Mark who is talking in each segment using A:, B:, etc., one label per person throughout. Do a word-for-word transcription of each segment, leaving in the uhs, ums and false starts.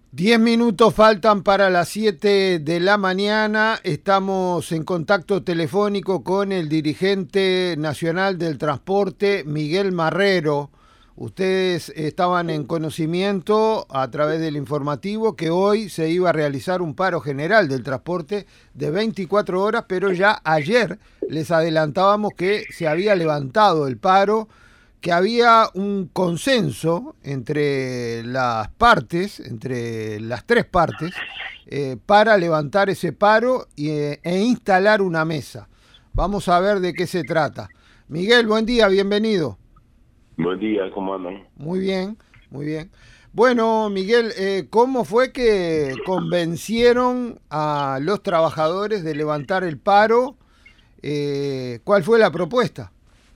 A: Diez minutos faltan para las siete de la mañana. Estamos en contacto telefónico con el dirigente nacional del transporte, Miguel Marrero. Ustedes estaban en conocimiento a través del informativo que hoy se iba a realizar un paro general del transporte de veinticuatro horas, pero ya ayer les adelantábamos que se había levantado el paro, que había un consenso entre las partes, entre las tres partes, eh, para levantar ese paro y, eh, e instalar una mesa. Vamos a ver de qué se trata. Miguel, buen día, bienvenido.
B: Buen día, ¿cómo andan?
A: Muy bien, muy bien. Bueno, Miguel, eh, ¿cómo fue que convencieron a los trabajadores de levantar el paro? Eh, ¿cuál fue la propuesta?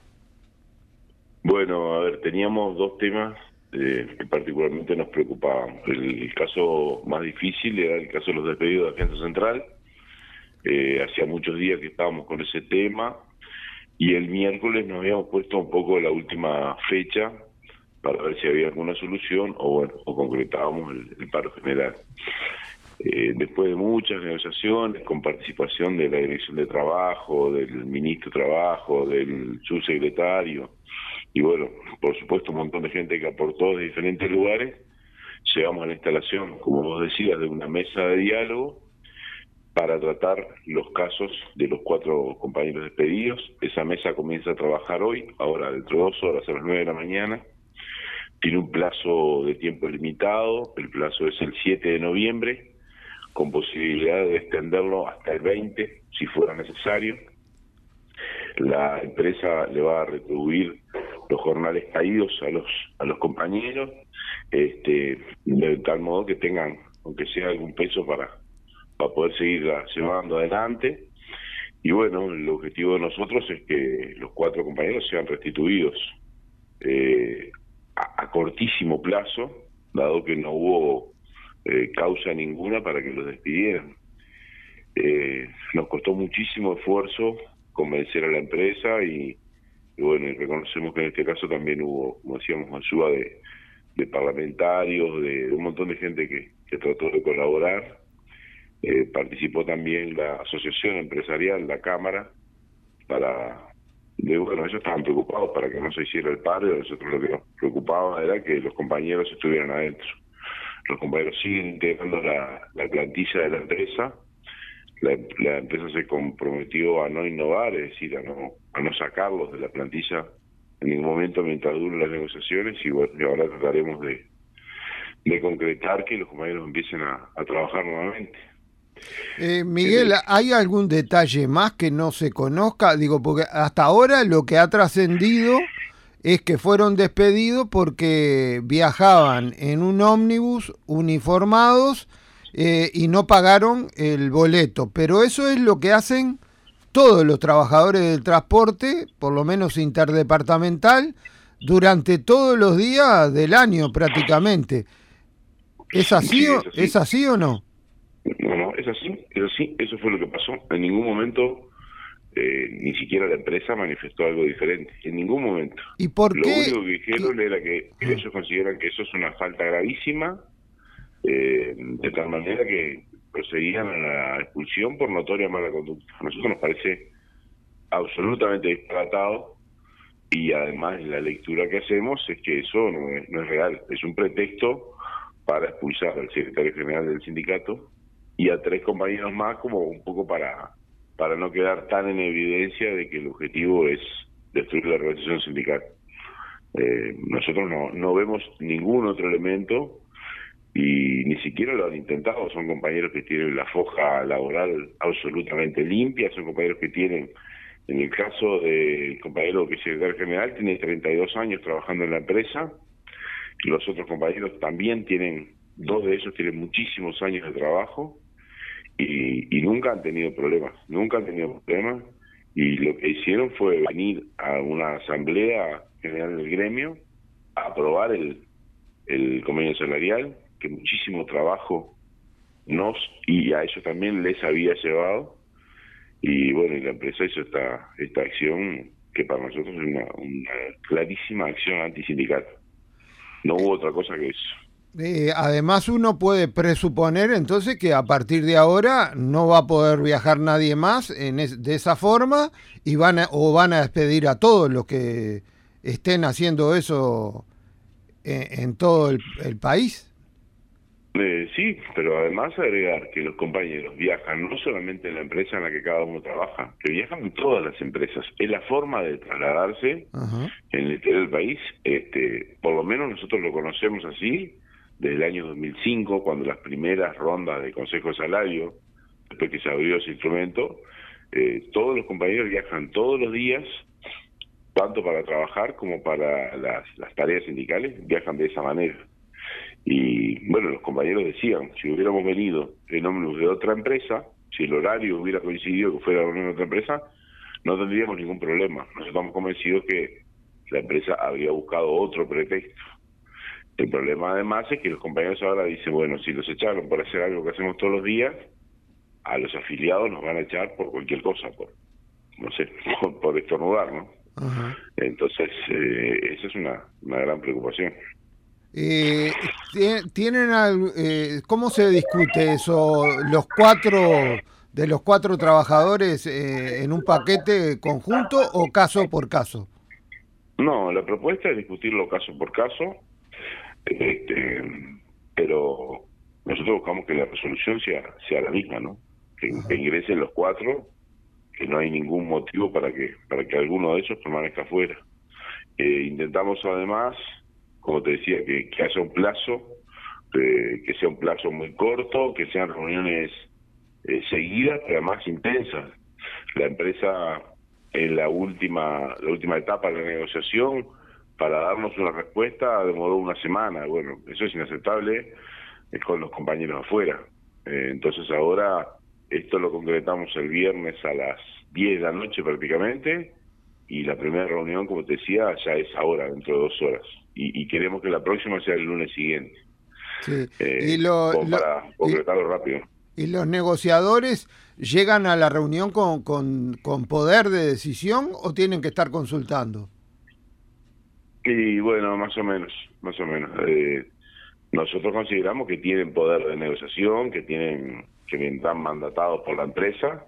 B: Bueno, a ver, teníamos dos temas eh, que particularmente nos preocupaban. El, el caso más difícil era el caso de los despedidos de Defensa Central. Eh, hacía muchos días que estábamos con ese tema y el miércoles nos habíamos puesto un poco la última fecha para ver si había alguna solución o bueno, o concretábamos el, el paro general. Eh, después de muchas negociaciones con participación de la Dirección de Trabajo, del Ministro de Trabajo, del Subsecretario, y bueno, por supuesto un montón de gente que aportó de diferentes lugares, llegamos a la instalación, como vos decías, de una mesa de diálogo para tratar los casos de los cuatro compañeros despedidos. Esa mesa comienza a trabajar hoy, ahora dentro de dos horas a las nueve de la mañana. Tiene un plazo de tiempo limitado, el plazo es el siete de noviembre, con posibilidad de extenderlo hasta el veinte, si fuera necesario. La empresa le va a retribuir los jornales caídos a los a los compañeros, este, de tal modo que tengan, aunque sea algún peso para, para poder seguir llevando adelante. Y bueno, el objetivo de nosotros es que los cuatro compañeros sean restituidos eh, a, a cortísimo plazo, dado que no hubo eh, causa ninguna para que los despidieran. Eh, nos costó muchísimo esfuerzo convencer a la empresa y, y bueno, y reconocemos que en este caso también hubo, como decíamos, ayuda de, de parlamentarios, de, de un montón de gente que, que trató de colaborar. Eh, participó también la asociación empresarial, la Cámara, para, de, bueno, ellos estaban preocupados para que no se hiciera el paro y a nosotros lo que nos preocupaba era que los compañeros estuvieran adentro. Los compañeros siguen integrando la, la plantilla de la empresa. La, la empresa se comprometió a no innovar, es decir, a no, a no sacarlos de la plantilla en ningún momento mientras duren las negociaciones y bueno, y ahora trataremos de, de concretar que los compañeros empiecen a, a trabajar nuevamente.
A: Eh, Miguel,
B: El,
A: ¿hay algún detalle más que no se conozca? Digo, porque hasta ahora lo que ha trascendido es que fueron despedidos porque viajaban en un ómnibus uniformados eh, y no pagaron el boleto. Pero eso es lo que hacen todos los trabajadores del transporte, por lo menos interdepartamental, durante todos los días del año prácticamente. ¿Es así
B: sí,
A: o,
B: es así.
A: es así o no?
B: No, no, es así, es así, eso fue lo que pasó. En ningún momento, eh, ni siquiera la empresa manifestó algo diferente, en ningún momento.
A: ¿Y por
B: Lo
A: qué?
B: único que
A: ¿Qué?
B: dijeron era que ellos consideran que eso es una falta gravísima, eh, de tal manera que procedían a la expulsión por notoria mala conducta. A nosotros nos parece absolutamente disparatado y además la lectura que hacemos es que eso no es, no es real, es un pretexto para expulsar al secretario general del sindicato y a tres compañeros más como un poco para, para no quedar tan en evidencia de que el objetivo es destruir la organización sindical. Eh, nosotros no, no vemos ningún otro elemento y ni siquiera lo han intentado. Son compañeros que tienen la foja laboral absolutamente limpia, son compañeros que tienen, en el caso del compañero que es secretario general, tiene treinta y dos años trabajando en la empresa, los otros compañeros también tienen, dos de ellos tienen muchísimos años de trabajo y, y nunca han tenido problemas, nunca han tenido problemas y lo que hicieron fue venir a una asamblea general del gremio a aprobar el, el convenio salarial, que muchísimo trabajo nos y a ellos también les había llevado y bueno, y la empresa hizo esta, esta acción que para nosotros es una, una clarísima acción antisindical. No hubo otra cosa que eso.
A: Eh, además uno puede presuponer entonces que a partir de ahora no va a poder viajar nadie más en es, de esa forma y van a, o van a despedir a todos los que estén haciendo eso en, en todo el, el país.
B: Eh, sí, pero además agregar que los compañeros viajan no solamente en la empresa en la que cada uno trabaja, que viajan en todas las empresas. Es la forma de trasladarse
A: Ajá.
B: en el interior del país. Este, por lo menos nosotros lo conocemos así desde el año dos mil cinco, cuando las primeras rondas de Consejo de Salario, después que se abrió ese instrumento, eh, todos los compañeros viajan todos los días, tanto para trabajar como para las, las tareas sindicales, viajan de esa manera. Y bueno, los compañeros decían, si hubiéramos venido en ómnibus de otra empresa, si el horario hubiera coincidido que fuera la reunión de otra empresa, no tendríamos ningún problema. Nosotros estamos convencidos que la empresa habría buscado otro pretexto. El problema además es que los compañeros ahora dicen, bueno, si los echaron por hacer algo que hacemos todos los días, a los afiliados nos van a echar por cualquier cosa, por, no sé, por, por estornudar, ¿no?
A: Ajá.
B: Entonces, eh, esa es una, una gran preocupación.
A: Eh, ¿Tienen al- eh, cómo se discute eso? ¿Los cuatro de los cuatro trabajadores eh, en un paquete conjunto o caso por caso?
B: No, la propuesta es discutirlo caso por caso, este, pero nosotros buscamos que la resolución sea, sea la misma, ¿no? Que, que ingresen los cuatro, que no hay ningún motivo para que para que alguno de ellos permanezca fuera. Eh, intentamos además, como te decía, que, que haya un plazo, eh, que sea un plazo muy corto, que sean reuniones eh, seguidas, pero además intensas. La empresa en la última la última etapa de la negociación, para darnos una respuesta, demoró una semana. Bueno, eso es inaceptable eh, con los compañeros afuera. Eh, entonces ahora esto lo concretamos el viernes a las diez de la noche prácticamente, y la primera reunión, como te decía, ya es ahora, dentro de dos horas. Y, y queremos que la próxima sea el lunes siguiente,
A: Sí. Y,
B: eh,
A: lo,
B: como
A: lo-
B: para
A: y,
B: concretarlo rápido.
A: y los negociadores llegan a la reunión con, con, con poder de decisión o tienen que estar consultando?
B: Y bueno, más o menos, más o menos. Eh, nosotros consideramos que tienen poder de negociación, que tienen que están mandatados por la empresa.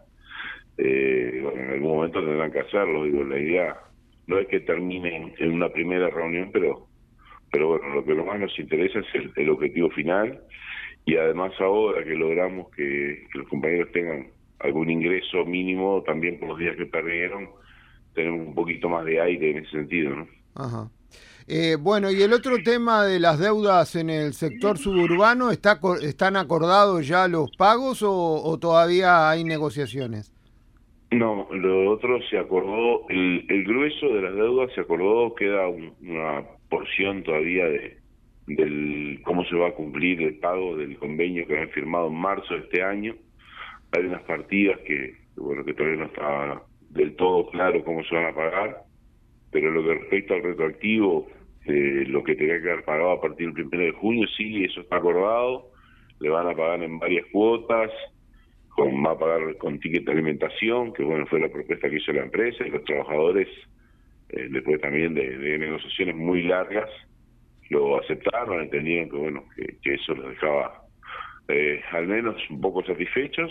B: Eh, bueno, en algún momento tendrán que hacerlo. Digo, la idea no es que terminen en una primera reunión, pero pero bueno, lo que más nos interesa es el, el objetivo final, y además ahora que logramos que, que los compañeros tengan algún ingreso mínimo también por los días que perdieron, tenemos un poquito más de aire en ese sentido, ¿no?
A: Ajá. Eh, bueno, y el otro tema de las deudas en el sector suburbano, ¿está, co- ¿están acordados ya los pagos o, o todavía hay negociaciones?
B: No, lo otro se acordó, el, el grueso de las deudas se acordó, queda un- una porción todavía de del cómo se va a cumplir el pago del convenio que habían firmado en marzo de este año. Hay unas partidas que, bueno, que todavía no está del todo claro cómo se van a pagar, pero lo que respecta al retroactivo, eh, lo que tenía que haber pagado a partir del primero de junio, sí, eso está acordado, le van a pagar en varias cuotas, con, va a pagar con ticket de alimentación, que bueno, fue la propuesta que hizo la empresa, y los trabajadores, eh, después también de, de negociaciones muy largas, lo aceptaron, entendieron que bueno, que, que eso los dejaba eh, al menos un poco satisfechos,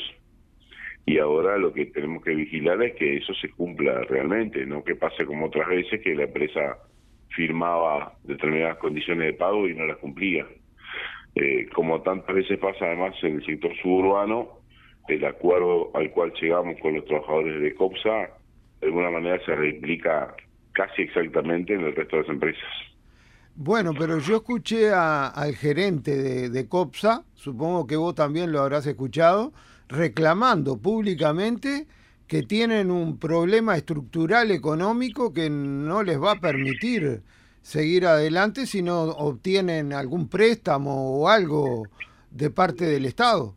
B: y ahora lo que tenemos que vigilar es que eso se cumpla realmente, no que pase como otras veces que la empresa firmaba determinadas condiciones de pago y no las cumplía. Eh, como tantas veces pasa además en el sector suburbano, el acuerdo al cual llegamos con los trabajadores de COPSA de alguna manera se replica casi exactamente en el resto de las empresas.
A: Bueno, pero yo escuché a- al gerente de, de COPSA, supongo que vos también lo habrás escuchado, reclamando públicamente que tienen un problema estructural económico que no les va a permitir seguir adelante si no obtienen algún préstamo o algo de parte del Estado.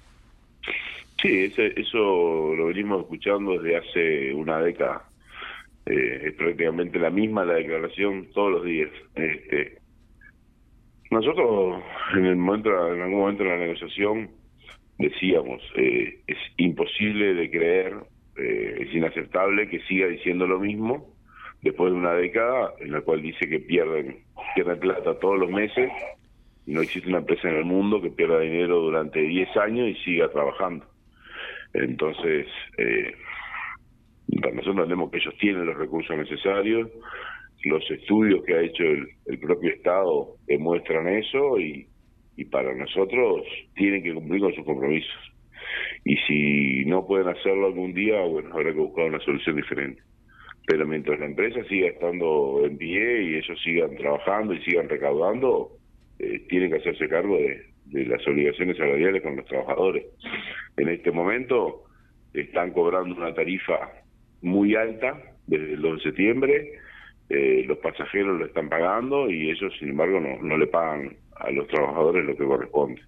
B: Sí, ese, eso lo venimos escuchando desde hace una década. Eh, es prácticamente la misma la declaración todos los días. Este, nosotros en el momento, en algún momento de la negociación decíamos, eh, es imposible de creer, eh, es inaceptable que siga diciendo lo mismo después de una década en la cual dice que pierden, pierden plata todos los meses no existe una empresa en el mundo que pierda dinero durante diez años y siga trabajando. Entonces, eh, nosotros entendemos que ellos tienen los recursos necesarios, los estudios que ha hecho el, el propio Estado demuestran eso y, y para nosotros tienen que cumplir con sus compromisos. Y si no pueden hacerlo algún día, bueno, habrá que buscar una solución diferente. Pero mientras la empresa siga estando en pie y ellos sigan trabajando y sigan recaudando, eh, tienen que hacerse cargo de, de las obligaciones salariales con los trabajadores. En este momento están cobrando una tarifa muy alta desde el dos de septiembre, eh, los pasajeros lo están pagando y ellos, sin embargo, no, no le pagan a los trabajadores lo que corresponde.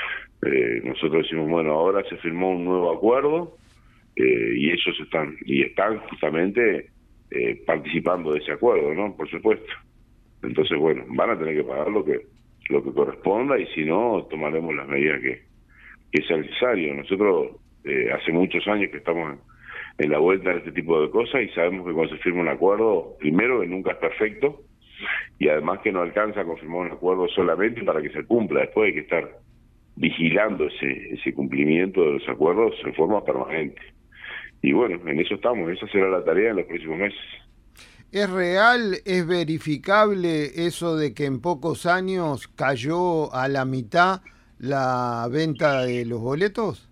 B: Eh, nosotros decimos, bueno, ahora se firmó un nuevo acuerdo eh, y ellos están y están justamente eh, participando de ese acuerdo, ¿no? Por supuesto. Entonces, bueno, van a tener que pagar lo que lo que corresponda y si no, tomaremos las medidas que, que sea necesario. Nosotros eh, hace muchos años que estamos en, en la vuelta de este tipo de cosas y sabemos que cuando se firma un acuerdo, primero que nunca es perfecto y además que no alcanza a confirmar un acuerdo solamente para que se cumpla, después hay que estar vigilando ese ese cumplimiento de los acuerdos en forma permanente. Y bueno, en eso estamos, esa será la tarea en los próximos meses.
A: ¿Es real, es verificable eso de que en pocos años cayó a la mitad la venta de los boletos?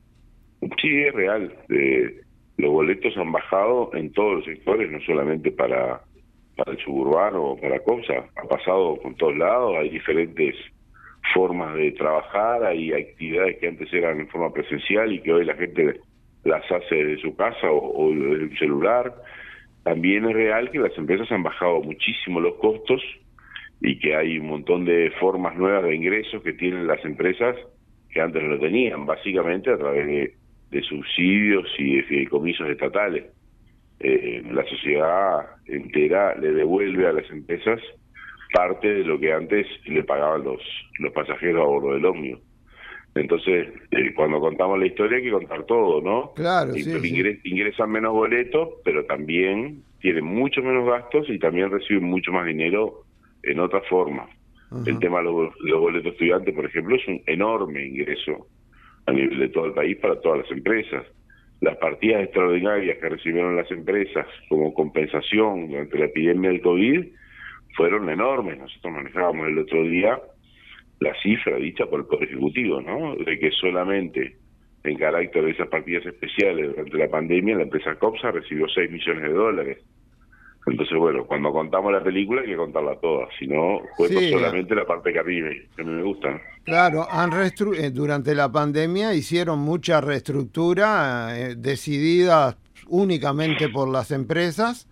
B: Sí, es real. Eh, los boletos han bajado en todos los sectores, no solamente para, para el suburbano o para COPSA, ha pasado por todos lados, hay diferentes formas de trabajar, hay actividades que antes eran en forma presencial y que hoy la gente las hace desde su casa o, o desde un celular. También es real que las empresas han bajado muchísimo los costos y que hay un montón de formas nuevas de ingresos que tienen las empresas que antes no lo tenían, básicamente a través de, de subsidios y de fideicomisos estatales. Eh, la sociedad entera le devuelve a las empresas parte de lo que antes le pagaban los los pasajeros a bordo del ómnibus. Entonces, eh, cuando contamos la historia hay que contar todo, ¿no?
A: Claro,
B: y,
A: sí,
B: ingres,
A: sí.
B: Ingresan menos boletos, pero también tienen mucho menos gastos y también reciben mucho más dinero en otra forma. Uh-huh. El tema de los, los boletos estudiantes, por ejemplo, es un enorme ingreso a nivel de todo el país para todas las empresas. Las partidas extraordinarias que recibieron las empresas como compensación durante la epidemia del COVID fueron enormes. Nosotros manejábamos el otro día la cifra dicha por el Poder Ejecutivo, ¿no? De que solamente en carácter de esas partidas especiales durante la pandemia la empresa COPSA recibió seis millones de dólares. Entonces, bueno, cuando contamos la película hay que contarla toda, si no, cuento sí, solamente la parte que a mí me, que a mí me gusta, ¿no?
A: Claro, han restru- eh, durante la pandemia hicieron mucha reestructura eh, decidida únicamente por las empresas.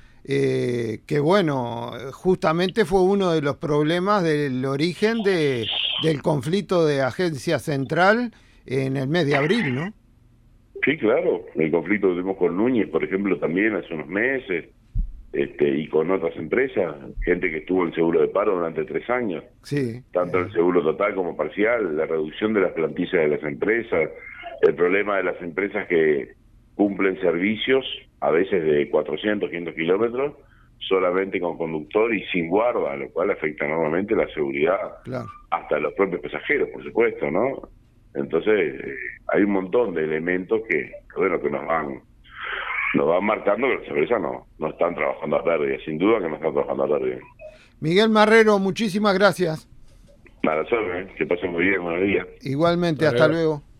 A: Eh, que bueno, justamente fue uno de los problemas del origen de, del conflicto de Agencia Central en el mes de abril, ¿no?
B: Sí, claro, el conflicto que tuvimos con Núñez, por ejemplo, también hace unos meses, este, y con otras empresas, gente que estuvo en seguro de paro durante tres años,
A: sí,
B: tanto el seguro total como parcial, la reducción de las plantillas de las empresas, el problema de las empresas que cumplen servicios a veces de cuatrocientos, quinientos kilómetros, solamente con conductor y sin guarda, lo cual afecta enormemente la seguridad, claro, hasta los propios pasajeros, por supuesto, ¿no? Entonces, eh, hay un montón de elementos que, bueno, que nos van nos van marcando que las empresas no, no están trabajando a pérdida, sin duda que no están trabajando a pérdida.
A: Miguel Marrero, muchísimas gracias.
B: Nada, ¿eh? Que pasen muy bien, buenos días.
A: Igualmente, hasta luego.